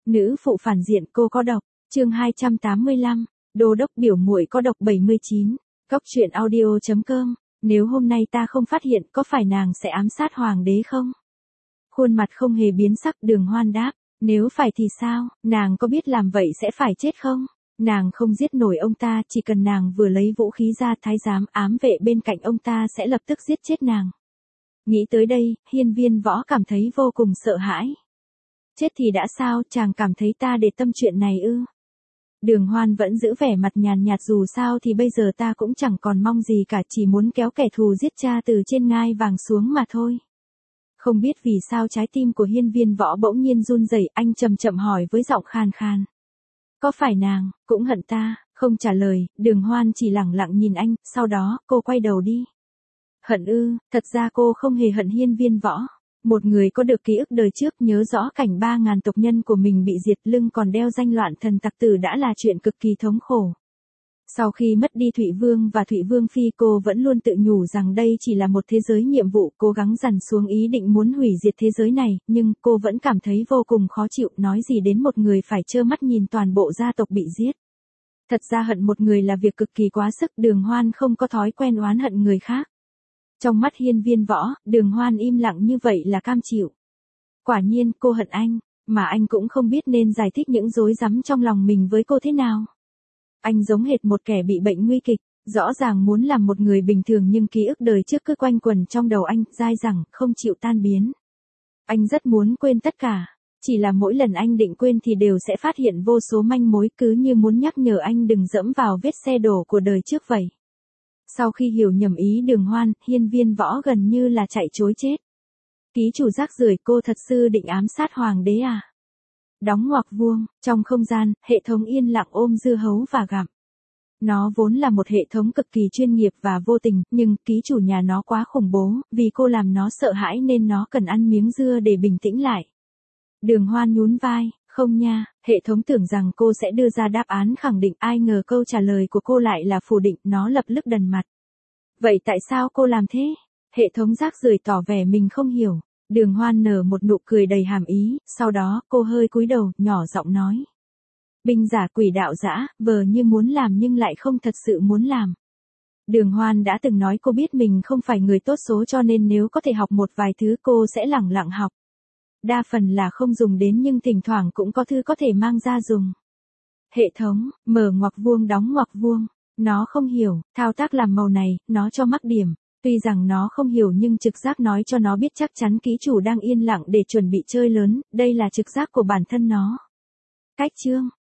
Nữ phụ phản diện cô có độc, chương 285, đô đốc biểu muội có độc 79, Cóc truyện audio.com, nếu hôm nay ta không phát hiện có phải nàng sẽ ám sát hoàng đế không? Khuôn mặt không hề biến sắc Đường Hoan đáp, nếu phải thì sao, nàng có biết làm vậy sẽ phải chết không? Nàng không giết nổi ông ta, chỉ cần nàng vừa lấy vũ khí ra thái giám ám vệ bên cạnh ông ta sẽ lập tức giết chết nàng. Nghĩ tới đây, Hiên Viên Võ cảm thấy vô cùng sợ hãi. Chết thì đã sao, chàng cảm thấy ta để tâm chuyện này ư? Đường Hoan vẫn giữ vẻ mặt nhàn nhạt, dù sao thì bây giờ ta cũng chẳng còn mong gì cả, chỉ muốn kéo kẻ thù giết cha từ trên ngai vàng xuống mà thôi. Không biết vì sao trái tim của Hiên Viên Võ bỗng nhiên run rẩy, anh chậm chậm hỏi với giọng khàn khàn. Có phải nàng cũng hận ta? Không trả lời, Đường Hoan chỉ lẳng lặng nhìn anh, sau đó cô quay đầu đi. Hận ư? Thật ra cô không hề hận Hiên Viên Võ. Một người có được ký ức đời trước, nhớ rõ cảnh 3.000 tộc nhân của mình bị diệt, lưng còn đeo danh loạn thần tặc tử đã là chuyện cực kỳ thống khổ. Sau khi mất đi Thụy Vương và Thụy Vương Phi, cô vẫn luôn tự nhủ rằng đây chỉ là một thế giới nhiệm vụ, cố gắng dằn xuống ý định muốn hủy diệt thế giới này, nhưng cô vẫn cảm thấy vô cùng khó chịu, nói gì đến một người phải trơ mắt nhìn toàn bộ gia tộc bị giết. Thật ra hận một người là việc cực kỳ quá sức, Đường Hoan không có thói quen oán hận người khác. Trong mắt Hiên Viên Võ, Đường Hoan im lặng như vậy là cam chịu. Quả nhiên cô hận anh, mà anh cũng không biết nên giải thích những rối rắm trong lòng mình với cô thế nào. Anh giống hệt một kẻ bị bệnh nguy kịch, rõ ràng muốn làm một người bình thường nhưng ký ức đời trước cứ quanh quẩn trong đầu anh, dai dẳng, không chịu tan biến. Anh rất muốn quên tất cả, chỉ là mỗi lần anh định quên thì đều sẽ phát hiện vô số manh mối, cứ như muốn nhắc nhở anh đừng dẫm vào vết xe đổ của đời trước vậy. Sau khi hiểu nhầm ý Đường Hoan, Hiên Viên Võ gần như là chạy trối chết. Ký chủ rác rưởi, cô thật sự định ám sát hoàng đế à? Đóng ngoặc vuông, trong không gian, hệ thống yên lặng ôm dưa hấu và gặm. Nó vốn là một hệ thống cực kỳ chuyên nghiệp và vô tình, nhưng ký chủ nhà nó quá khủng bố, vì cô làm nó sợ hãi nên nó cần ăn miếng dưa để bình tĩnh lại. Đường Hoan nhún vai, không nha, hệ thống tưởng rằng cô sẽ đưa ra đáp án khẳng định, ai ngờ câu trả lời của cô lại là phủ định, nó lập tức đần mặt. Vậy tại sao cô làm thế? Hệ thống rác rưởi tỏ vẻ mình không hiểu. Đường Hoan nở một nụ cười đầy hàm ý, sau đó cô hơi cúi đầu, nhỏ giọng nói. Binh giả quỷ đạo dã, vờ như muốn làm nhưng lại không thật sự muốn làm. Đường Hoan đã từng nói cô biết mình không phải người tốt số, cho nên nếu có thể học một vài thứ cô sẽ lẳng lặng học. Đa phần là không dùng đến nhưng thỉnh thoảng cũng có thứ có thể mang ra dùng. Hệ thống, mở ngoặc vuông đóng ngoặc vuông. Nó không hiểu, thao tác làm màu này, nó cho mắc điểm. Tuy rằng nó không hiểu nhưng trực giác nói cho nó biết chắc chắn ký chủ đang yên lặng để chuẩn bị chơi lớn, đây là trực giác của bản thân nó. Cách chương